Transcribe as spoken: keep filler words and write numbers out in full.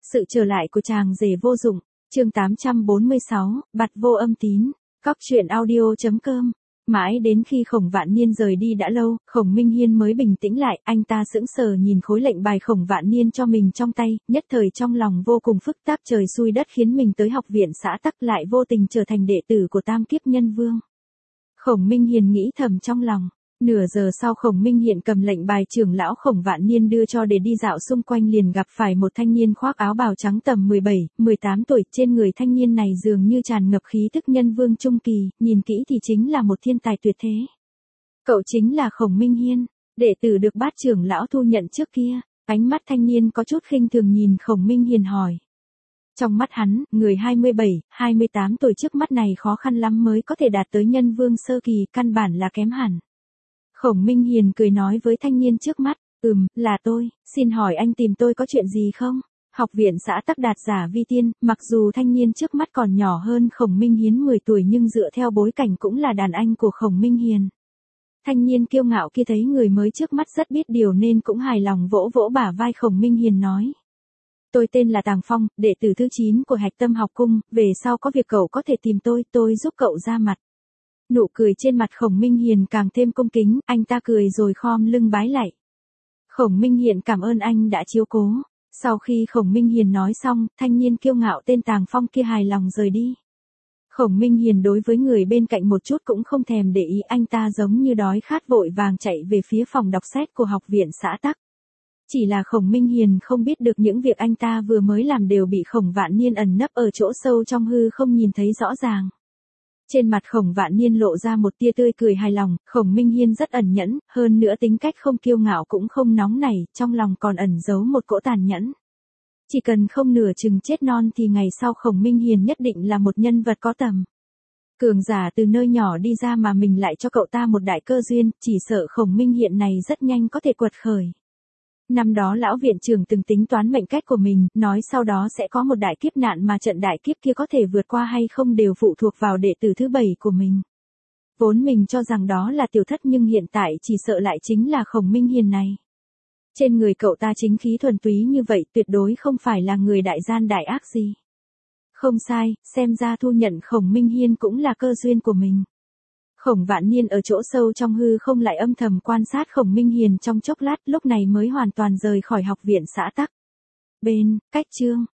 Sự trở lại của chàng rể vô dụng, chương tám trăm bốn mươi sáu, bặt vô âm tín, cóc truyện audio chấm com. Mãi đến khi Khổng Vạn Niên rời đi đã lâu, Khổng Minh Hiên mới bình tĩnh lại, anh ta sững sờ nhìn khối lệnh bài Khổng Vạn Niên cho mình trong tay, nhất thời trong lòng vô cùng phức tạp, trời xui đất khiến mình tới học viện xã tắc lại vô tình trở thành đệ tử của Tam Kiếp Nhân Vương. Khổng Minh Hiền nghĩ thầm trong lòng. Nửa giờ sau Khổng Minh Hiện cầm lệnh bài trưởng lão Khổng Vạn Niên đưa cho để đi dạo xung quanh, liền gặp phải một thanh niên khoác áo bào trắng tầm mười bảy, mười tám tuổi, trên người thanh niên này dường như tràn ngập khí tức nhân vương trung kỳ, nhìn kỹ thì chính là một thiên tài tuyệt thế. Cậu chính là Khổng Minh Hiên, đệ tử được Bát trưởng lão thu nhận trước kia. Ánh mắt thanh niên có chút khinh thường nhìn Khổng Minh Hiền hỏi. Trong mắt hắn, người hai mươi bảy, hai mươi tám tuổi trước mắt này khó khăn lắm mới có thể đạt tới nhân vương sơ kỳ, căn bản là kém hẳn. Khổng Minh Hiền cười nói với thanh niên trước mắt, ừm, là tôi, xin hỏi anh tìm tôi có chuyện gì không? Học viện xã tắc đạt giả vi tiên, mặc dù thanh niên trước mắt còn nhỏ hơn Khổng Minh Hiến mười tuổi nhưng dựa theo bối cảnh cũng là đàn anh của Khổng Minh Hiền. Thanh niên kiêu ngạo kia thấy người mới trước mắt rất biết điều nên cũng hài lòng vỗ vỗ bả vai Khổng Minh Hiền nói. Tôi tên là Tàng Phong, đệ tử thứ chín của Hạch Tâm học cung, về sau có việc cậu có thể tìm tôi, tôi giúp cậu ra mặt. Nụ cười trên mặt Khổng Minh Hiền càng thêm cung kính, anh ta cười rồi khom lưng bái lạy. Khổng Minh Hiền cảm ơn anh đã chiếu cố. Sau khi Khổng Minh Hiền nói xong, thanh niên kiêu ngạo tên Tàng Phong kia hài lòng rời đi. Khổng Minh Hiền đối với người bên cạnh một chút cũng không thèm để ý, anh ta giống như đói khát vội vàng chạy về phía phòng đọc sách của học viện xã tắc. Chỉ là Khổng Minh Hiền không biết được những việc anh ta vừa mới làm đều bị Khổng Vạn Niên ẩn nấp ở chỗ sâu trong hư không nhìn thấy rõ ràng. Trên mặt Khổng Vạn Niên lộ ra một tia tươi cười hài lòng, Khổng Minh Hiên rất ẩn nhẫn, hơn nữa tính cách không kiêu ngạo cũng không nóng nảy, trong lòng còn ẩn giấu một cỗ tàn nhẫn. Chỉ cần không nửa chừng chết non thì ngày sau Khổng Minh Hiền nhất định là một nhân vật có tầm. Cường giả từ nơi nhỏ đi ra mà mình lại cho cậu ta một đại cơ duyên, chỉ sợ Khổng Minh Hiện này rất nhanh có thể quật khởi. Năm đó lão viện trưởng từng tính toán mệnh cách của mình, nói sau đó sẽ có một đại kiếp nạn mà trận đại kiếp kia có thể vượt qua hay không đều phụ thuộc vào đệ tử thứ bảy của mình. Vốn mình cho rằng đó là Tiểu Thất nhưng hiện tại chỉ sợ lại chính là Khổng Minh Hiền này. Trên người cậu ta chính khí thuần túy như vậy, tuyệt đối không phải là người đại gian đại ác gì. Không sai, xem ra thu nhận Khổng Minh Hiên cũng là cơ duyên của mình. Khổng Vạn Niên ở chỗ sâu trong hư không lại âm thầm quan sát Khổng Minh Hiền trong chốc lát, lúc này mới hoàn toàn rời khỏi học viện xã tắc. Bên, cách chương,